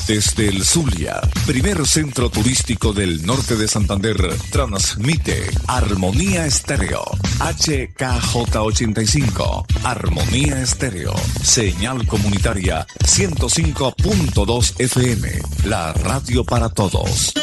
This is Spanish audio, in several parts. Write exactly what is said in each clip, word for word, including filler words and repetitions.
Desde el Zulia, primer centro turístico del norte de Santander, transmite Armonía Estéreo, H K J ochenta y cinco, Armonía Estéreo, señal comunitaria ciento cinco punto dos F M, la radio para todos.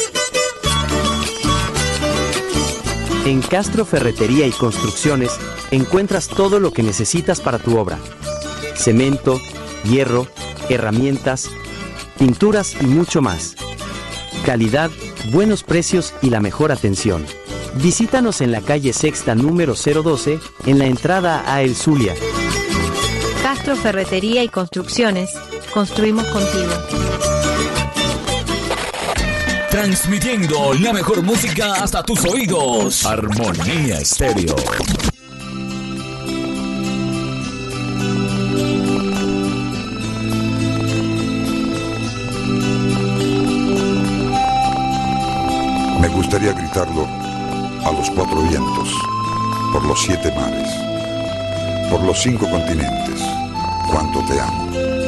En Castro Ferretería y Construcciones encuentras todo lo que necesitas para tu obra: cemento, hierro, herramientas, pinturas y mucho más. Calidad, buenos precios y la mejor atención. Visítanos en la calle Sexta número cero doce, en la entrada a El Zulia. Castro Ferretería y Construcciones. Construimos contigo. Transmitiendo la mejor música hasta tus oídos. Armonía Estéreo. Me gustaría gritarlo a los cuatro vientos, por los siete mares, por los cinco continentes, cuánto te amo.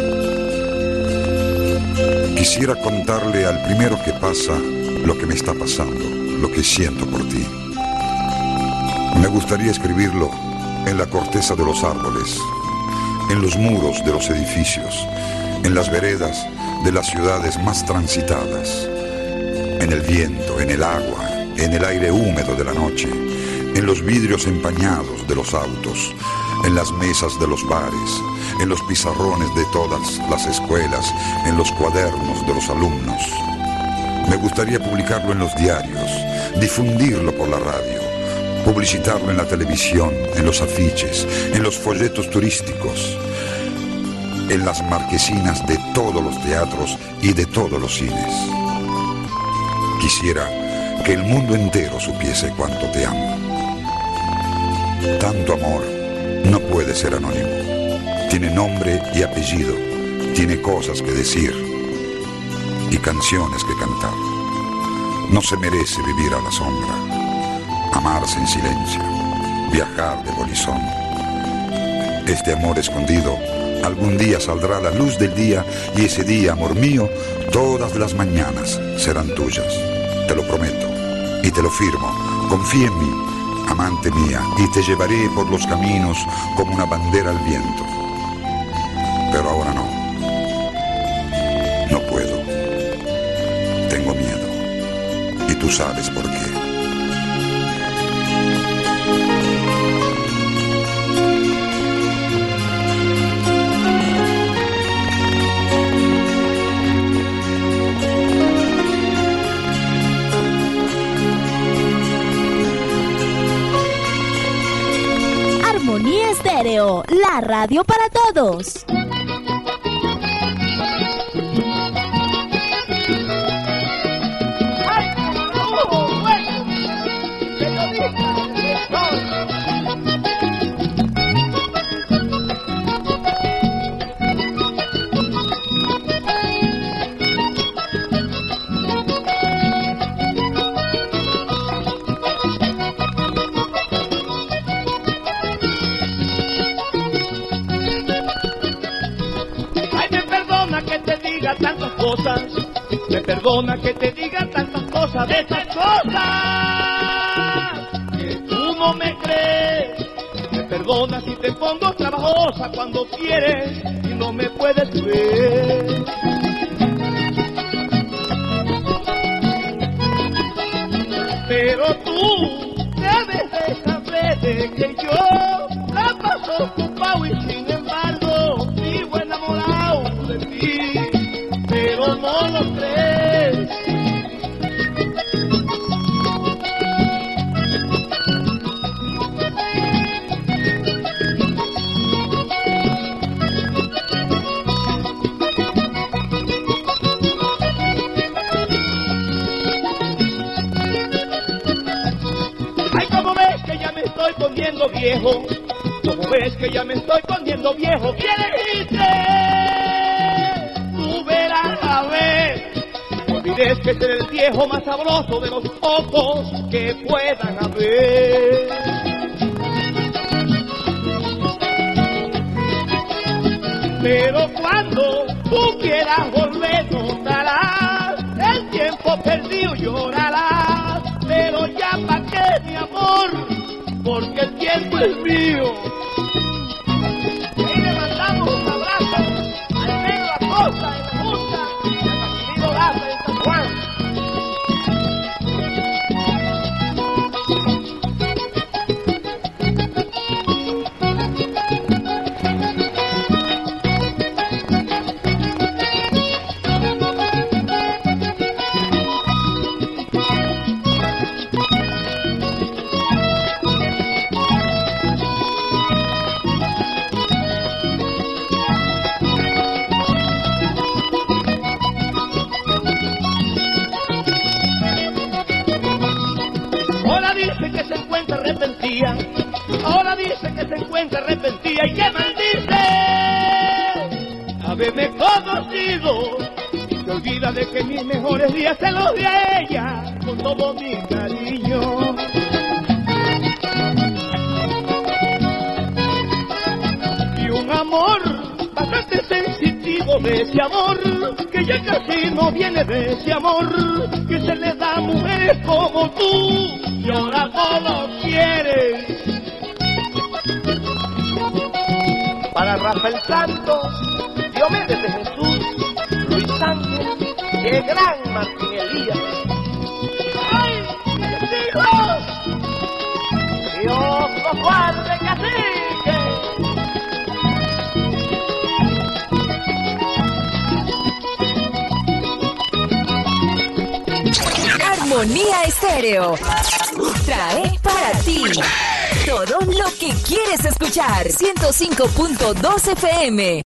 Quisiera contarle al primero que pasa lo que me está pasando, lo que siento por ti. Me gustaría escribirlo en la corteza de los árboles, en los muros de los edificios, en las veredas de las ciudades más transitadas, en el viento, en el agua, en el aire húmedo de la noche, en los vidrios empañados de los autos, en las mesas de los bares, en los pizarrones de todas las escuelas, en los cuadernos de los alumnos. Me gustaría publicarlo en los diarios, difundirlo por la radio, publicitarlo en la televisión, en los afiches, en los folletos turísticos, en las marquesinas de todos los teatros y de todos los cines. Quisiera que el mundo entero supiese cuánto te amo. Tanto amor no puede ser anónimo. Tiene nombre y apellido, tiene cosas que decir y canciones que cantar. No se merece vivir a la sombra, amarse en silencio, viajar de bolizón. Este amor escondido algún día saldrá a la luz del día, y ese día, amor mío, todas las mañanas serán tuyas. Te lo prometo y te lo firmo. Confía en mí, amante mía, y te llevaré por los caminos como una bandera al viento. Pero ahora no. No puedo. Tengo miedo. Y tú sabes por qué. Armonía Estéreo, la radio para todos. Tantas cosas, me perdona que te diga tantas cosas, de estas cosas que tú no me crees. Me perdona si te pongo trabajosa cuando quieres y no me puedes ver. Pero tú debes de saber de que yo la paso ocupado y sin embargo sigo enamorado de ti. Pero no lo crees. Ay, como ves que ya me estoy poniendo viejo, como ves que ya me estoy poniendo viejo, ¿qué dijiste? Tú verás a ver. No olvides que ser el viejo más sabroso de los pocos que puedan haber. Pero cuando tú tú quieras volver, notarás, el tiempo perdido llorarás, pero ya pa' qué, mi amor, porque el tiempo es mío. Y ahí le mandamos un abrazo al Pedro Acosta en la Junta y al Maximino Laza en San Juan. Ahora dice que se encuentra arrepentida y que maldice haberme conocido. Y se olvida de que mis mejores días se los di a ella con todo mi cariño. Y un amor bastante sensitivo de ese amor, que ya casi no viene de ese amor, que se le da a mujeres como tú, y ahora todo quiere. Para Rafael Santos, Diomedes de Jesús, Luis Sánchez y el gran Martín Elías. ¡Ay, mis hijos! ¡Dios los guarde, cacique! Armonía Estéreo trae para ti todo lo que quieres escuchar. ciento cinco punto dos F M.